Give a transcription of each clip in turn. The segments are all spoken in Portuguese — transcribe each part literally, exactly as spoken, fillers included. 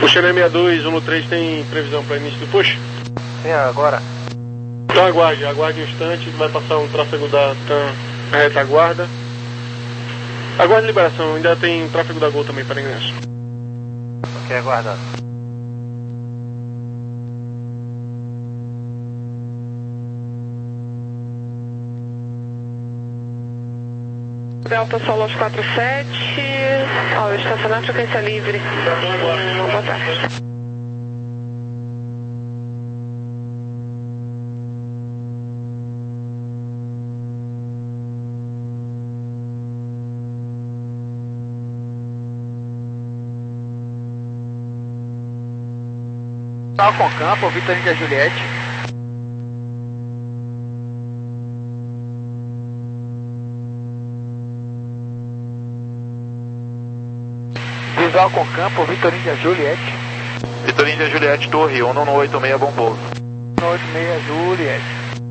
Oceano sessenta e dois, um no três, tem previsão para início do push? Sim, agora. Então aguarde, aguarde um instante, vai passar um tráfego da TAM na retaguarda. Aguarde liberação, ainda tem tráfego da Gol também para ingresso. Ok, aguardando. Delta Solos quatro sete, ó, estacionar frequência livre. Hum, boa tarde. Falcon Campo, Vitor Índia Juliette. Visual com campo, Vitor Índia Juliette. Vitor Índia Juliette, Torre, um no oito seis, bom pouso. um no oito seis, Juliette.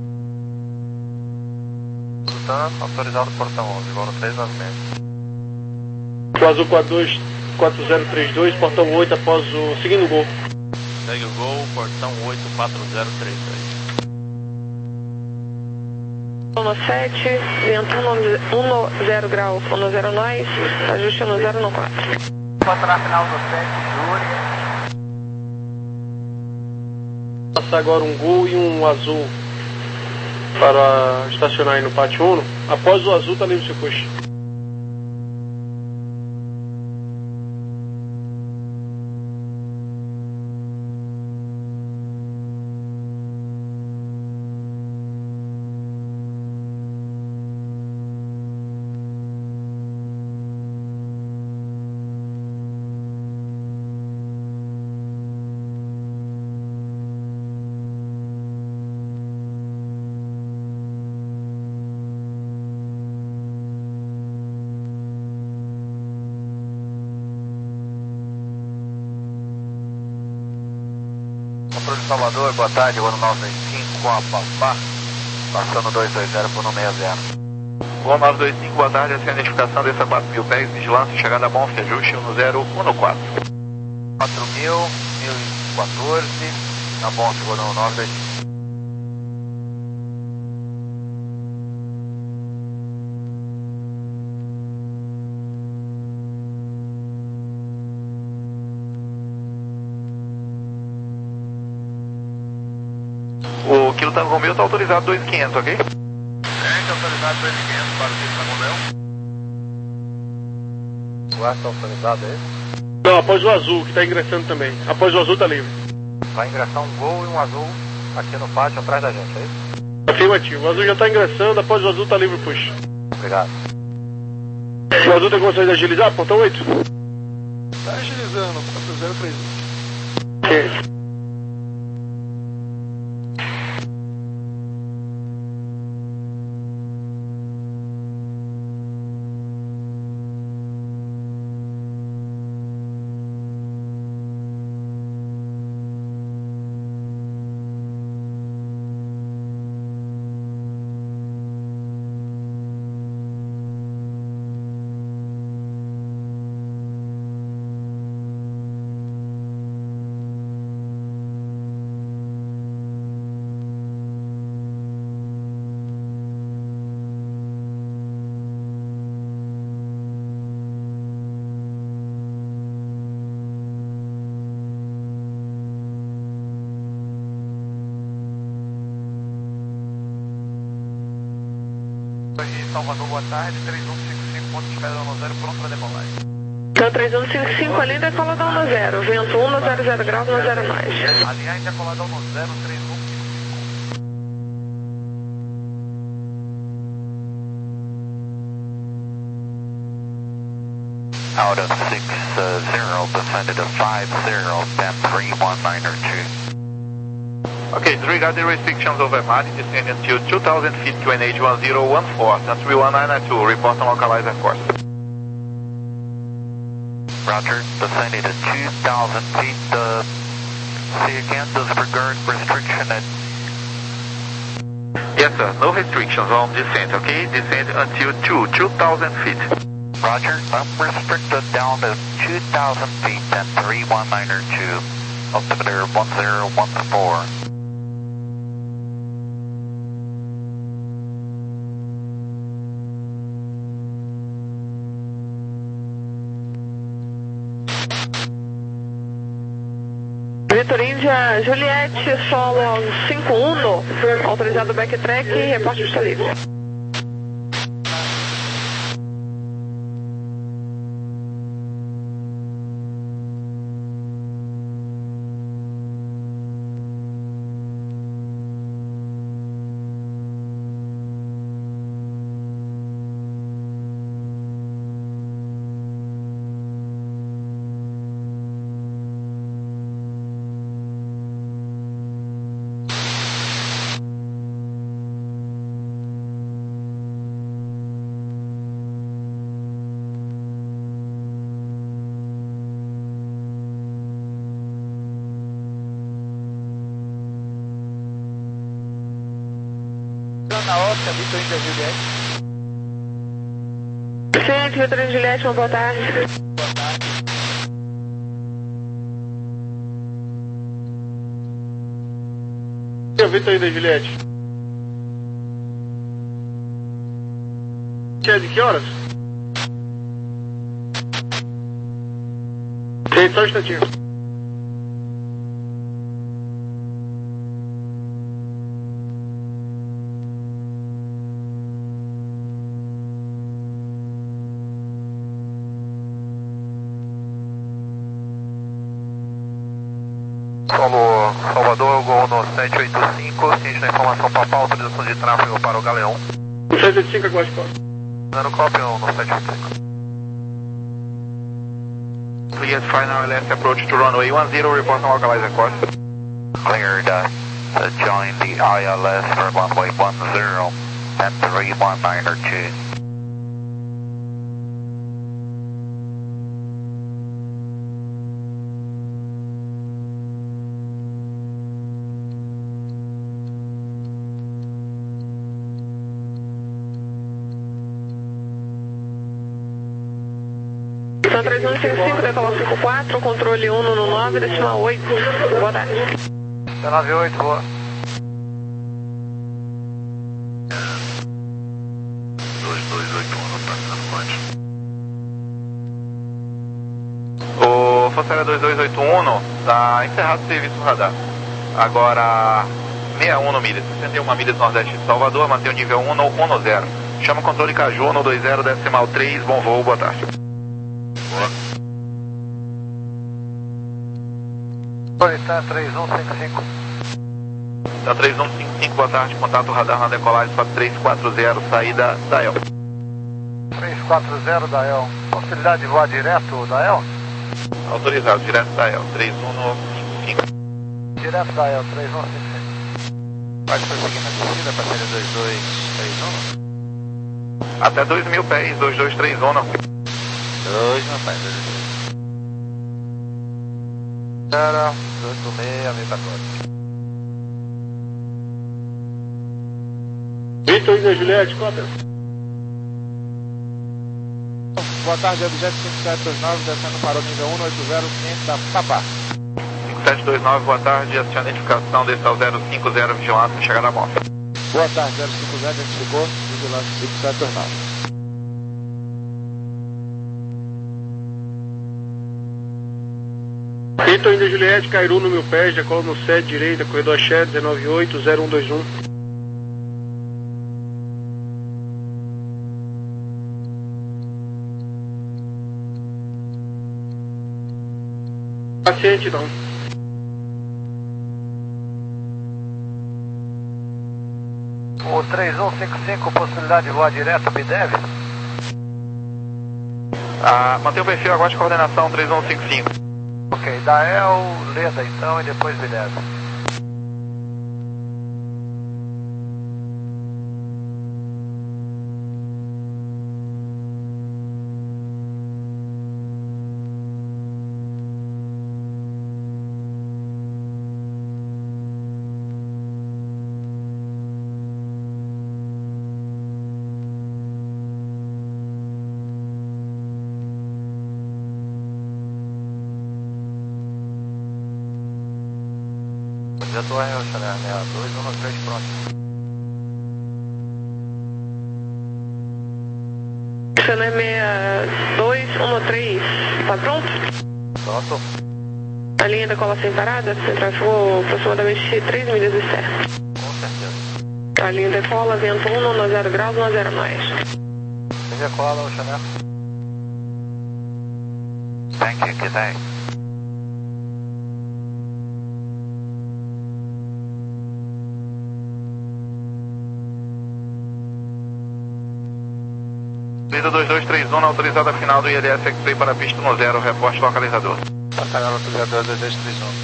Sultan, autorizado portão onze, voo no três nove seis. O Azul quatro dois, quatro zero três dois, portão oito após o seguindo Gol. Segue o Gol, portão oito quatro zero três dois. um no sete, vento um no zero grau, um no zero nós, ajuste um no zero no quatro. Passa na final do sete, Júlia. Passar agora um Gol e um Azul para estacionar aí no pátio Uno. Após o Azul, tá livre o seu push. Controle de Salvador, boa tarde, ano nove dois cinco com a Papá, passando dois dois zero por um seis zero. Gol nove dois cinco, boa tarde, essa é a identificação dessa quatro mil pés, vigilância, chegada a Bonfim, ajuste um no zero, um no quatro. quatro mil, mil e quatorze, na Bonfim, voo no nove dois cinco. O Kilo Tango Romeo está autorizado dois mil e quinhentos, ok? É, está autorizado dois mil e quinhentos para o Kilo Tango Romeo. O ar está autorizado aí? Não, após o Azul, que está ingressando também. Após o Azul, tá livre. Vai ingressar um Gol e um Azul aqui no pátio atrás da gente, é isso? Afirmativo. O Azul já está ingressando, após o Azul, tá livre o push. Obrigado. O Azul tem condições de agilizar? Portão oito? Está agilizando, quatro zero três um. Ok. Salvador, boa tarde, três um cinco cinco, ponto de espera no zero, pronto para decolagem. Então três um cinco cinco ali, decolada um no zero, vento um no zero zero graus, no zero nós. Alinhar decolada no zero, três um cinco cinco. Out of six zero, descended to five zero, bend three one nine two. Okay, disregard the restrictions of M R, descend until two thousand feet to N H one zero one four, that's three one nine nine two, report on localizer course. Roger, descending to two thousand feet, uh, say again, disregard restriction at... Yes sir, no restrictions on descent, okay? Descend until two, two thousand feet. Roger, bump restricted down to two thousand feet, then three one niner two, altimeter one zero one four. Vitor Índia, Juliette, solo cinco uno, autorizado backtrack, reporte pista livre. Na ótica, Vitor Índia Juliette. Sim, Vitor Índia Juliette, uma boa tarde. Boa tarde. E o Vitor Índia Juliette? Que é de que horas? Tem só um instantinho. Solo Salvador, Gol no sete oito cinco, ciente da informação papal, autorização de tráfego para o Galeão. sete oito cinco, aguarde quatro. Dando copy no sete oito cinco. Cleared final L S approach to runway one zero, report on localizer course. Cleared, uh, to join the I L S for runway one zero, and three one niner two. São três um cinco cinco, decolar cinco quatro, controle um no nove, decimal oito. Boa tarde. nove oito, boa. dois dois oito um, passando pode. O Força dois dois oito um está encerrado o serviço radar. Agora, sessenta e um milhas, sessenta e uma milhas nordeste de Salvador, mantém o nível um no um zero. Chama o controle Caju no dois zero, decimal três, bom voo, boa tarde. Tá três um cinco cinco. Tá três um cinco cinco, boa tarde, contato radar na decolagem para três quatro zero, saída da El. três quatro zero da El. Possibilidade de voar direto da El? Autorizado, direto da El, três um cinco cinco. Direto da El, três um cinco cinco. Pode prosseguir na descida para ser dois dois três um? Até dois mil pés, dois dois três um. dois mil pés, dois dois. Era oito seis, mil e quatorze. Vitor Índia Juliette, cópia. Boa tarde, objeto cinco sete dois nove, descendo para o nível um oito zero quinhentos da Papá. cinco sete dois nove, boa tarde, acione a identificação, desce ao zero cinco zero, vigilância, chegada à moto. Boa tarde, zero cinco zero, identificou, vigilância cinco sete dois nove. Vitor Índia Juliette, Cairu no mil pés, decola no sete, direita, corredor Axé, dezenove oito, zero um dois um. Paciente não. O três um cinco cinco, possibilidade de voar direto, B D E V? Ah, mantém o perfil, aguarde coordenação três um cinco cinco. Ok, da El, Leda então e depois B D E V. Já tô aí, Chanel, sessenta e dois, um três, pronto. Chanel sessenta e dois, um três, tá pronto? Pronto. A linha da cola sem parada, você tráfego aproximadamente três milhas externas. Com certeza. A linha da cola, vento um, zero graus, zero nós. Linha cola, Chanel. Thank you, good day. Lida dois dois três um, autorizada final do I L S X-Ray para a pista no zero, reporte localizador. Batalhão autorizador dois dois três um.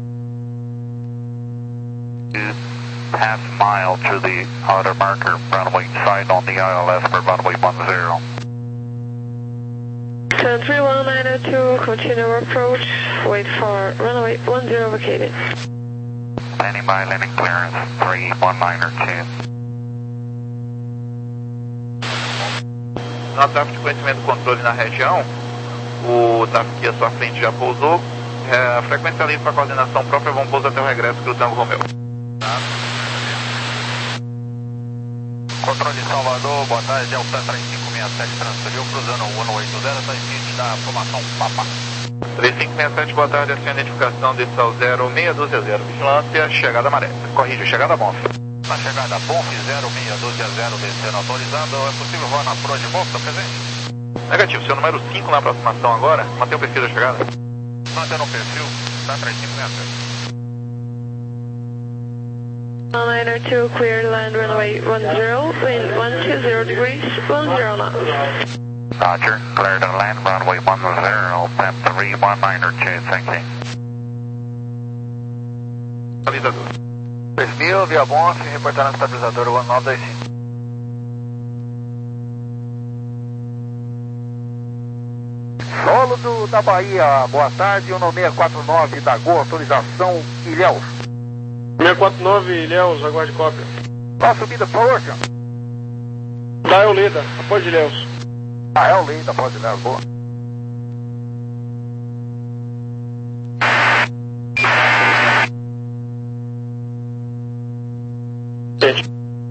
Half mile to the outer marker, runway side on the I L S for runway one zero. Sun three one nine oh two, continue approach, wait for runway one zero vacated. Landing by landing clearance, three one nine two. No tráfego de conhecimento e controle na região, o tráfego aqui à sua frente já pousou. É, a frequência livre para coordenação própria, vão pousar até o regresso do Tango Romeo. Controle de Salvador, boa tarde, Delta três cinco seis sete transferiu, cruzando o um oito zero, está em frente da formação Papa. três cinco seis sete, boa tarde, essa é a identificação desse ao zero seis um zero, vigilância, chegada maré. Corrige, chegada Bonf. Na chegada Bonf zero seis um zero, descendo autorizado, é possível voar na proa de Bonf, está presente? Negativo, seu número cinco na aproximação agora, mantém o perfil da chegada. Mantendo o perfil, está três cinco seis sete. nine oh two, clear land runway one zero, wind one two zero degrees, one zero knots. Roger, clear to land runway one zero, P E M three one nine two, thank you. Estabilizador. três mil, via Bonf, reportando o estabilizador um nove dois cinco. Solo do, da Bahia, boa tarde, um seis quatro nove da Gol, autorização Ilhéus. seis quatro nove, Ilhéus, aguarde cópia. Qual a subida, por favor, senhor? Da Euleda, após Ilhéus. Ah, é o Leda, pode ir, boa. Gente.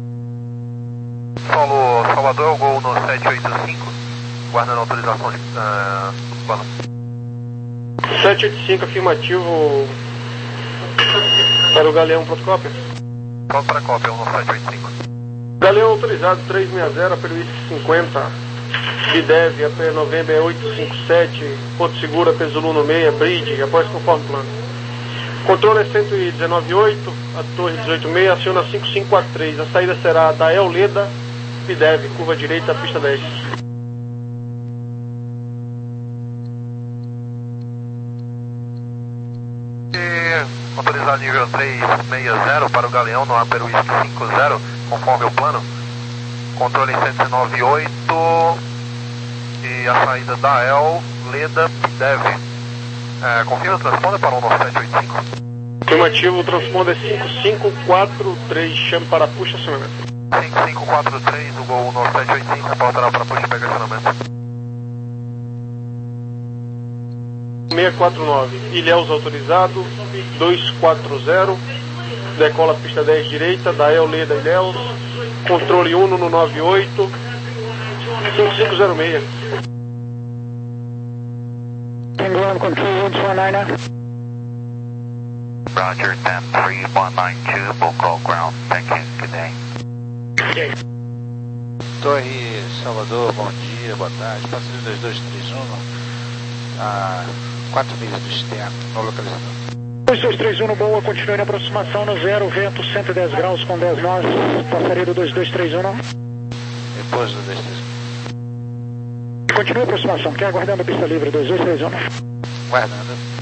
Solo Salvador, Gol no sete oito cinco, guardando a autorização de uh, plano. sete oito cinco, afirmativo para o Galeão, pronto cópia. Pronto para a cópia, um no sete oito cinco. Galeão autorizado três seis zero, pelo I C cinquenta, Bidev, A P November oito cinco sete, Porto Seguro, A P Zulu no meia, Bridge, após conforme plano. Controle é cento e dezenove oito, a torre dezoito seis, aciona cinco cinco quatro três, a saída será da Euleda, Bidev, curva direita, pista dez. E autorizado nível três seis zero para o Galeão no Aperu cinco zero, conforme o plano. Controle cento e dezenove oito e a saída da El, Leda, Bidev. É, confirma o transponder para um nove sete oito cinco. Afirmativo, o transponder é cinco cinco quatro três, chame para puxa acionamento. cinco cinco quatro três, o Gol um nove sete oito cinco, reportará para puxa e pega acionamento. seis quatro nove, Ilhéus autorizado, dois quatro zero, decola pista dez direita, da Euleda Ilhéus, controle um no nove oito, cinco cinco zero seis. Ground control one two nine nine. Roger, P E M three one nine two, we'll call ground, thank you, good day. Torre Salvador, bom dia, boa tarde. Passageiro dois dois três um, a quatro milhas do externo, no localizador. dois dois três um no Boa, continue na aproximação no zero, vento cento e dez graus com dez nós, passaria do dois dois três um não? Depois do dois três um. Continue a aproximação, quer aguardando a pista livre, dois dois três um não? Guardando.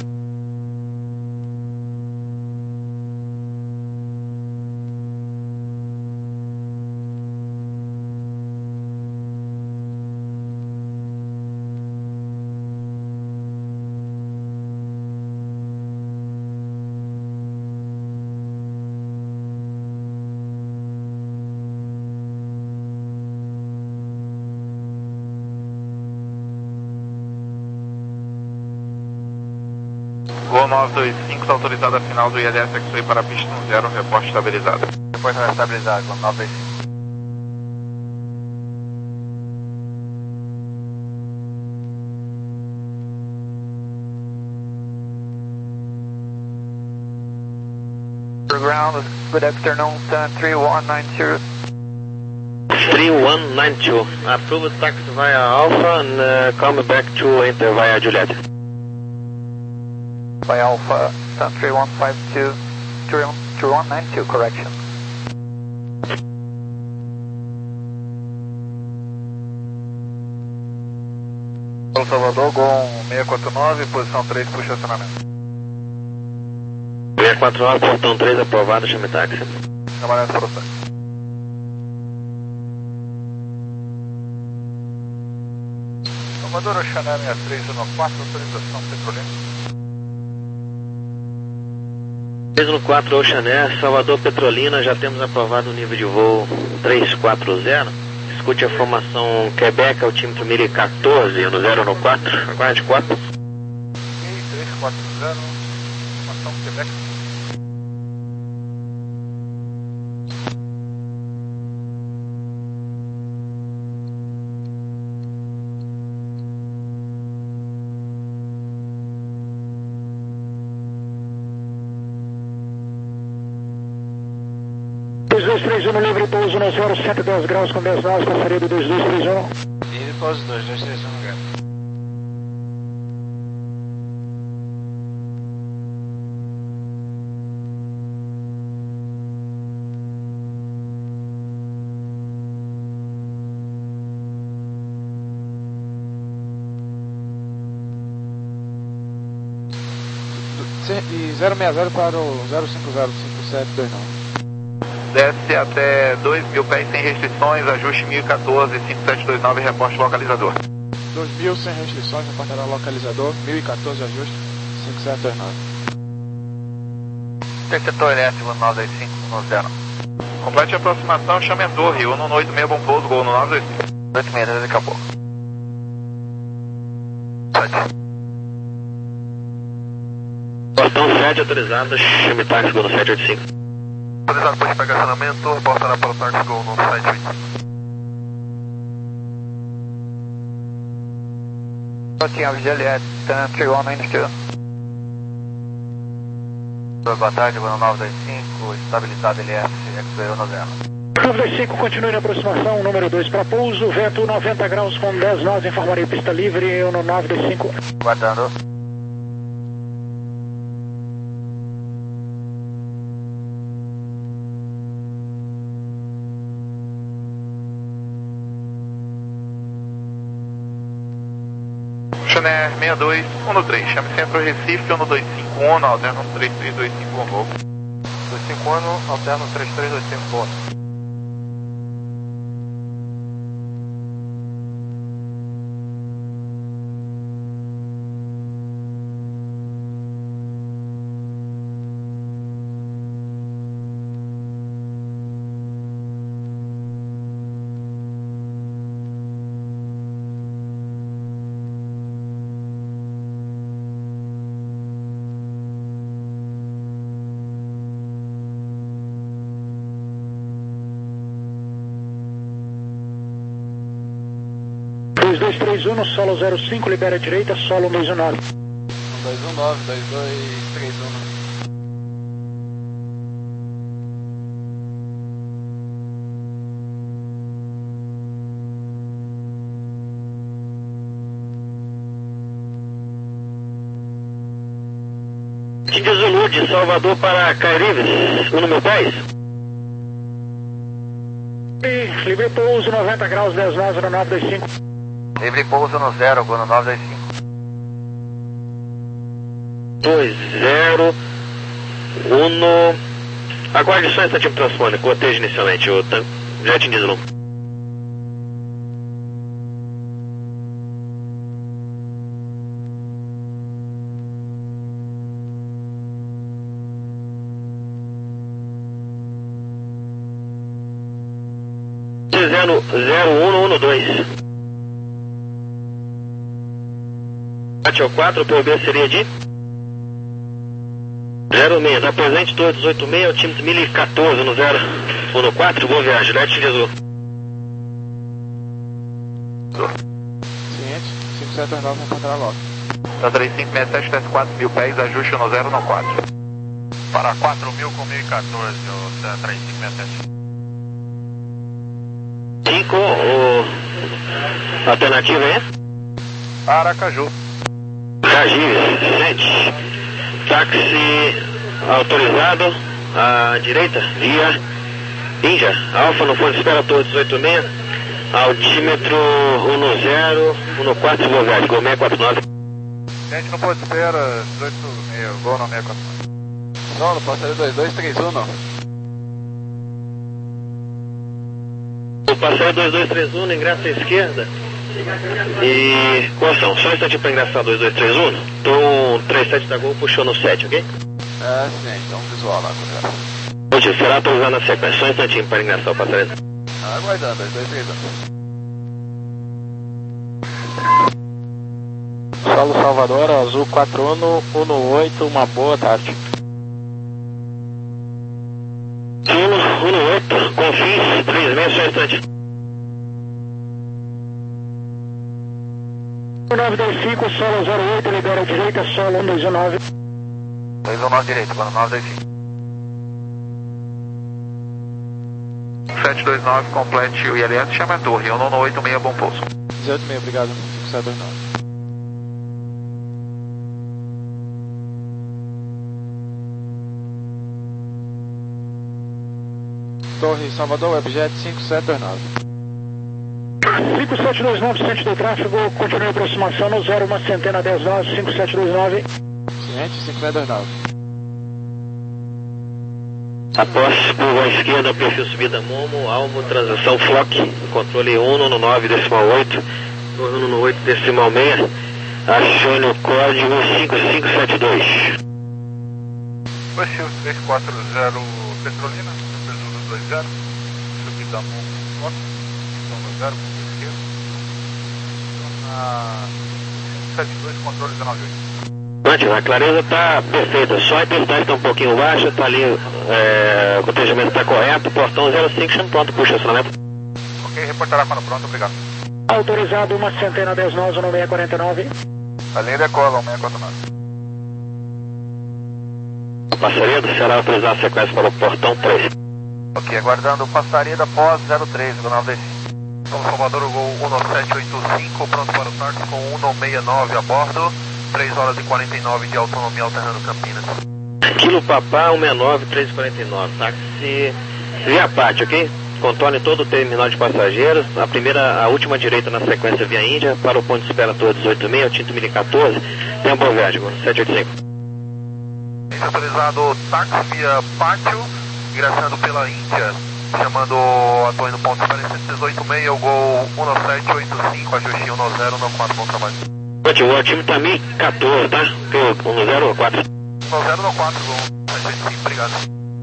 Gol nove dois cinco, está autorizado a final do I L S X-Ray para a pista no zero, reporte estabilizado. Depois vai estabilizar, Gol nove dois cinco. Ground, good afternoon, three one nine zero. three one nine two. Approve taxi via Alpha and uh, come back to enter via Juliet. Via Alpha, three one five two, three one nine two, correction. São Salvador, Gol seiscentos e quarenta e nove, posição três, puxa acionamento. seiscentos e quarenta e nove, portão três, aprovado, chame táxi. Trabalhando para o táxi. Salvador, Oxané seis três um quatro, autorização Petrolina. três um quatro, Oxané, Salvador Petrolina, já temos aprovado o nível de voo trezentos e quarenta. Escute a formação Quebec, altímetro mil e quatorze, no zero no quatro, aguarde quatro. trezentos e quarenta, formação Quebec. dois dois três um livre pouso no zero, cento e dez graus com dez nós, passaria do dois dois três um. Livre pouso dois dois três um, graus. E zero seis zero para o zero cinco zero cinco sete dois nove. Desce até dois mil pés sem restrições, ajuste mil e quatorze, cinco sete dois nove, reporte localizador. dois mil sem restrições, reportará localizador, mil e quatorze ajuste, cinco sete dois nove. Setor L S, nove dois cinco, no zero. Complete a aproximação, chame a torre, um no oito seis, bom pouso, Gol no nove dois cinco. oito seis, acabou. sete. Portão sete autorizado, chame táxi, Gol no sete oito cinco. Autorizado para pegar acionamento, reportará para o táxi, Gol no sete oito cinco. Tinha Juliet, três um nove dois. Boa tarde, Gol no nove dois cinco, estabilizado L S, X-Ray no zero. nove dois cinco, continue na aproximação, número dois para pouso, vento noventa graus com dez nós, informarei pista livre, eu no nove dois cinco. Guardando. Chané seis dois um no três, chame centro Recife, um no dois cinco um, alterno três três dois cinco um, Gol. dois cinco um, alterno três três dois cinco um. dois dois três um no solo zero cinco, libera a direita, solo um dois um nove. um dois um nove, dois dois três um. Índia Zulu de Salvador para Cairives, um no mil pés. Livre pouso noventa graus, dez nós, no nove dois cinco. Livre pouso no zero, Gol no nove dois cinco. dois zero um no... Aguarde só um instantinho transfônico, cotejo inicialmente, o tan... Jet Índia Zulu. zero zero um no dois. quatro ao quatro, P O B seria de? zero seis, dá presente dois dezoito seis, o time mil e quatorze no zero um quatro, boa viagem, Lete utilizou. Ciente, cinco sete dois nove, vou encontrar logo. Da três cinco seis sete, desce quatro mil pés, ajuste no zero um quatro. Para quatro mil com mil e quatorze, o três cinco seis sete. cinco, o... alternativa é? Aracaju. Cagives, sete. Táxi autorizado à direita, via Índia. Alfa no fundo de espera, torre dezoito seis. Altímetro um zero um quatro, boa viagem, Gol seiscentos e quarenta e nove. Gente, não pode espera, dezoito seis, Gol no seiscentos e quarenta e nove. Não, não pode ser dois dois três um, não. O passageiro dois dois três um, ingressa à esquerda. E Coação, só um instantinho para ingressar dois dois três um. Tom três sete da Gol puxou no sete, ok? É, sim, então visual lá, correto. Hoje será atualizado na sequência, só um instantinho para ingressar o passageiro. Ah, aguardando, dois dois três um. Solo Salvador, Azul quatro um um oito, uma boa tarde. Solo um oito, Confins três seis, só um instante. nove dois cinco, solo zero oito, libera a direita, solo um dois um nove. dois um nove direito, plano nove dois cinco. sete dois nove, complete o I L S, chama a torre, um oito seis, bom pouso. dezoito seis, obrigado, cinco sete dois nove. Torre Salvador, Webjet cinco sete dois nove. cinco sete dois nove, centro do tráfego, continue a aproximação no zero, uma centena dez nove, cinco sete dois nove. Ciente, cinco sete dois nove. Após curva à esquerda, perfil subida Momo, Almo, transição Flock, controle um no nove decimal oito, um no oito decimal seis, acione o código cinco cinco sete dois. Perfil três quatro zero, Petrolina, Petrolina dois zero, subida Momo, Flock, no zero, ponto esquerdo, na cinco sete dois, controle dezenove oito. A clareza está perfeita, só a intensidade está um pouquinho baixa, está ali, é, o cotejamento está correto, portão zero cinco, chama pronto, puxa acionamento. Ok, reportará quando pronto, obrigado. Autorizado uma centena dez nove, no seiscentos e quarenta e nove. A linha decola, um seiscentos e quarenta e nove. Passaredo, será autorizar a sequência para o portão três. Ok, aguardando Passareda pós zero três, nove dois cinco. São Salvador, o Gol um sete oito cinco, pronto para o táxi com um seis nove a bordo. três horas e quarenta e nove de autonomia alternando Campinas. Kilo Papá, um seis nove, três quarenta e nove, táxi via Pátio, ok? Contorne todo o terminal de passageiros, a primeira, a última direita na sequência via Índia, para o ponto de espera torre dezoito seis, o Tinto mil e quatorze, tempo ao viagem, sete oito cinco. Autorizado táxi via Pátio, ingressando pela Índia, chamando a torre no ponto de espera dezoito seis, o Gol um sete oito cinco, ajuste um zero um quatro, bom trabalho. O time tá mil e quatorze, tá? um zero um quatro. um zero um quatro, Gol sete oito cinco, obrigado.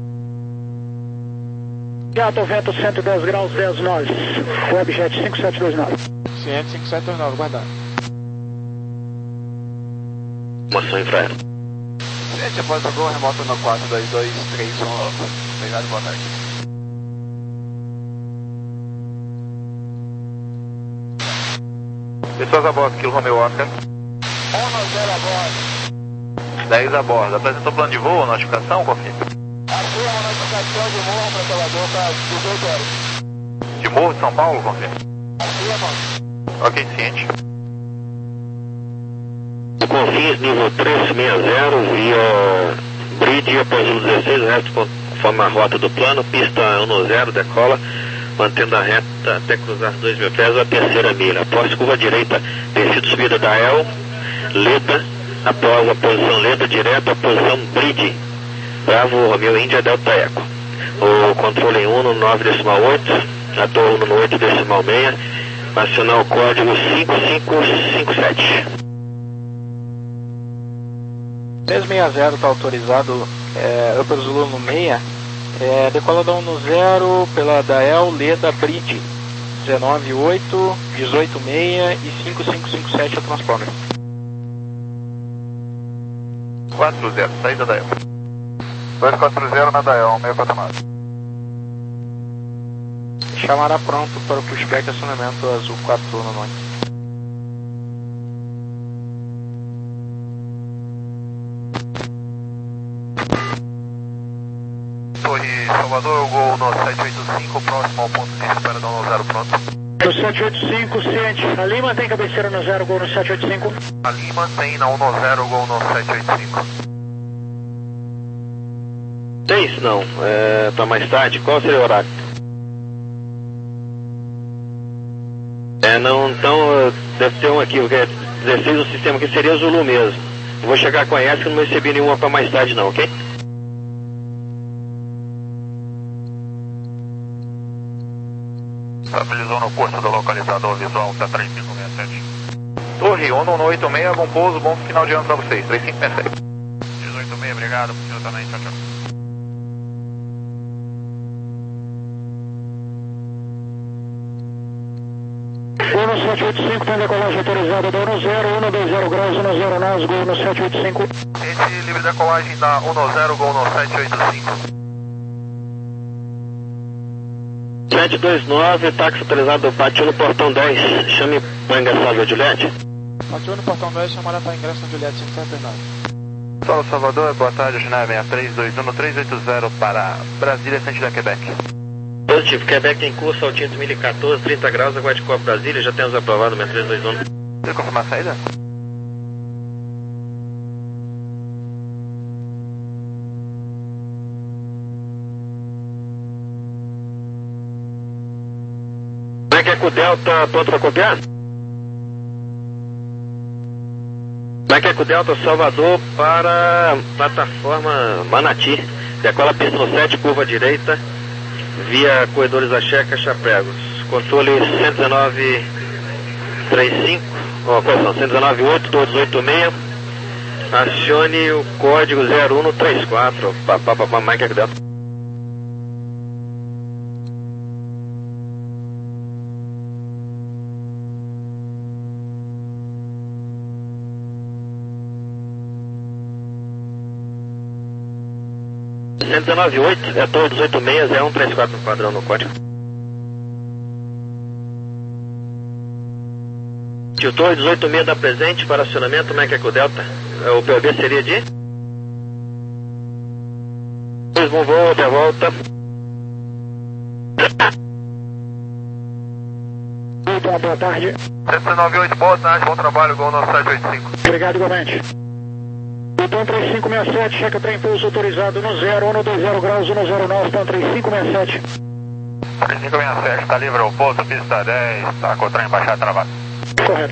Gato, vento cento e dez graus, dez nove. Webjet cinco sete dois nove. Ciente, cinco sete dois nove, guardado. Moção infraero. Ciente, após o Gol, remoto no quatro dois dois três um. Obrigado, boa tarde. Pessoas a bordo, Kilo Romeo Oscar. um zero a bordo. dez a bordo. Apresentou plano de voo, notificação, confirma? Aqui é uma notificação de morro para Salvador para dezoito horas. De Morro de São Paulo, confirma? Aqui é, mano. Ok, ciente. Confins, nível trezentos e sessenta, via Bridge, após o dezesseis, o resto conforme a rota do plano, pista um zero, decola, mantendo a reta até cruzar dois mil pés, a terceira milha. Após curva direita, perfil de subida da El, Leda, após a posição Leda, direto a posição Bridge, Bravo, Romeo, Índia, Delta Eco. O controle em um no nove decimal oito, a torre no oito decimal seis, acionar o código cinco cinco cinco sete. três seis zero está autorizado, é, Upper Zulu no seis, é, decola da um no zero pela Dael, Leda, Bridge, dezenove oito, dezoito seis e cinco cinco cinco sete a transponder. quatro zero, saída da El. dois quatro zero na Dael, meio quatro nove. Chamará pronto para o pushback acionamento azul quatro no nove. Torre Salvador, gol no sete oito cinco, próximo ao ponto de espera do no zero pronto. No sete oito cinco, ciente. A Lima tem cabeceira no zero, gol no sete oito cinco. A Lima tem na um no zero, gol no sete oito cinco. seis não, é, tá mais tarde, qual seria o horário? É, não, então deve ter um aqui, porque é dezesseis o sistema que seria Zulu mesmo. Eu vou chegar com a E S que não recebi nenhuma para mais tarde não, ok? Estabilizou no posto do localizador visual, tá três cinco seis sete. Torre, Ono no oito seis, bom pouso, bom final de ano para vocês, três cinco seis sete. dezoito seis, obrigado, pro senhor também, tchau, tchau. Uno sete oito cinco tem decolagem autorizada do Uno zero, Uno dois zero graus, Uno zero nós, gol no sete oito cinco. Esse livre decolagem da um no zero, gol no sete oito cinco. sete dois nove, táxi autorizado, partiu no portão dez, chame para ingressar na Juliette. Partiu no portão dez, chamará para ingresso na Juliette cinco sete nove. Solo Salvador, boa tarde, China seis três dois um três oito zero para Brasília, sentido Quebec. Positivo, Quebec em curso, Altímetro mil e quatorze, trinta graus, aguarde Copa Brasília, já temos aprovado o seis três dois um. Você confirmar a saída? Macaco Delta, pronto para copiar? Macaco Delta, Salvador para plataforma Manati. Decola pista no sete, curva direita, via corredores da Checa, Chapegos. Controle cento e dezenove trinta e cinco, ó, qual são? cento e dezenove oito, todos oito seis. Acione o código zero um três quatro, papá, papá, Macaco Delta. cento e dezenove oito, é todos oito seis, é um três quatro no padrão no código. Tio Torre dezoito seis dá presente para acionamento, Macaco Delta. O P O B seria de? Dois bom voo, até a volta. Então, boa tarde. sete nove oito, boa tarde, bom trabalho, gol no sete oito cinco. Obrigado igualmente. Então três cinco seis sete, checa trem impulso autorizado no zero, Uno dois zero graus, Uno zero nove, então três cinco seis sete. três cinco seis sete, tá livre ao pouso, pista dez, tá com o trem baixado travado. Correto.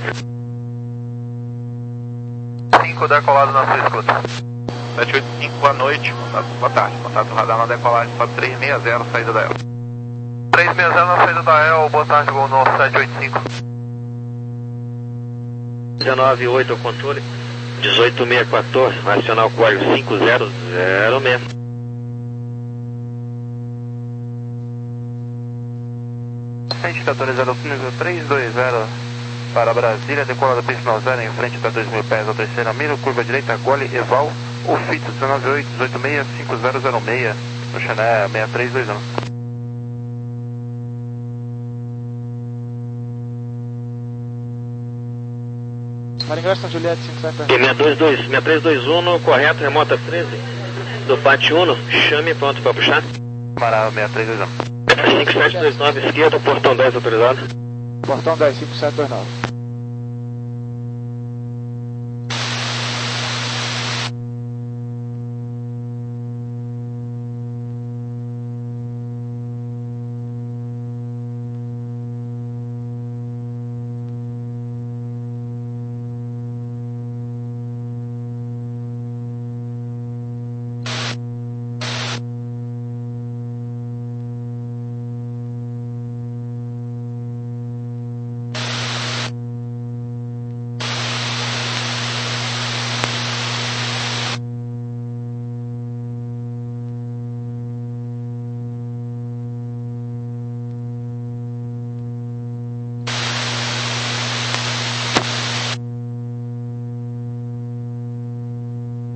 cinco decolado na sua escuta. sete oito cinco, boa noite, contato, boa tarde, contato radar na decolagem, só três seis zero, saída da E L. três seis zero na saída da E L, boa tarde, gol no sete oito cinco. dezenove oito o controle, dezoito seis quatorze, vai acionar o código cinco zero zero seis. Sente autorizado ao nível três dois zero para Brasília, decolada pista no zero em frente da dois mil pés, ao terceira mira, curva direita, gole, Eval, o fito dezenove oito, dezoito seis, cinco zero zero seis, no Xané seis três dois um. Para ingresso na Juliette cinco sete nove. seis três dois um, correto, remota treze, do pátio um, chame pronto para puxar. Mará seis três dois um. cinco sete dois nove, esquerda, portão dez autorizado. Portão dez, cinco sete dois nove.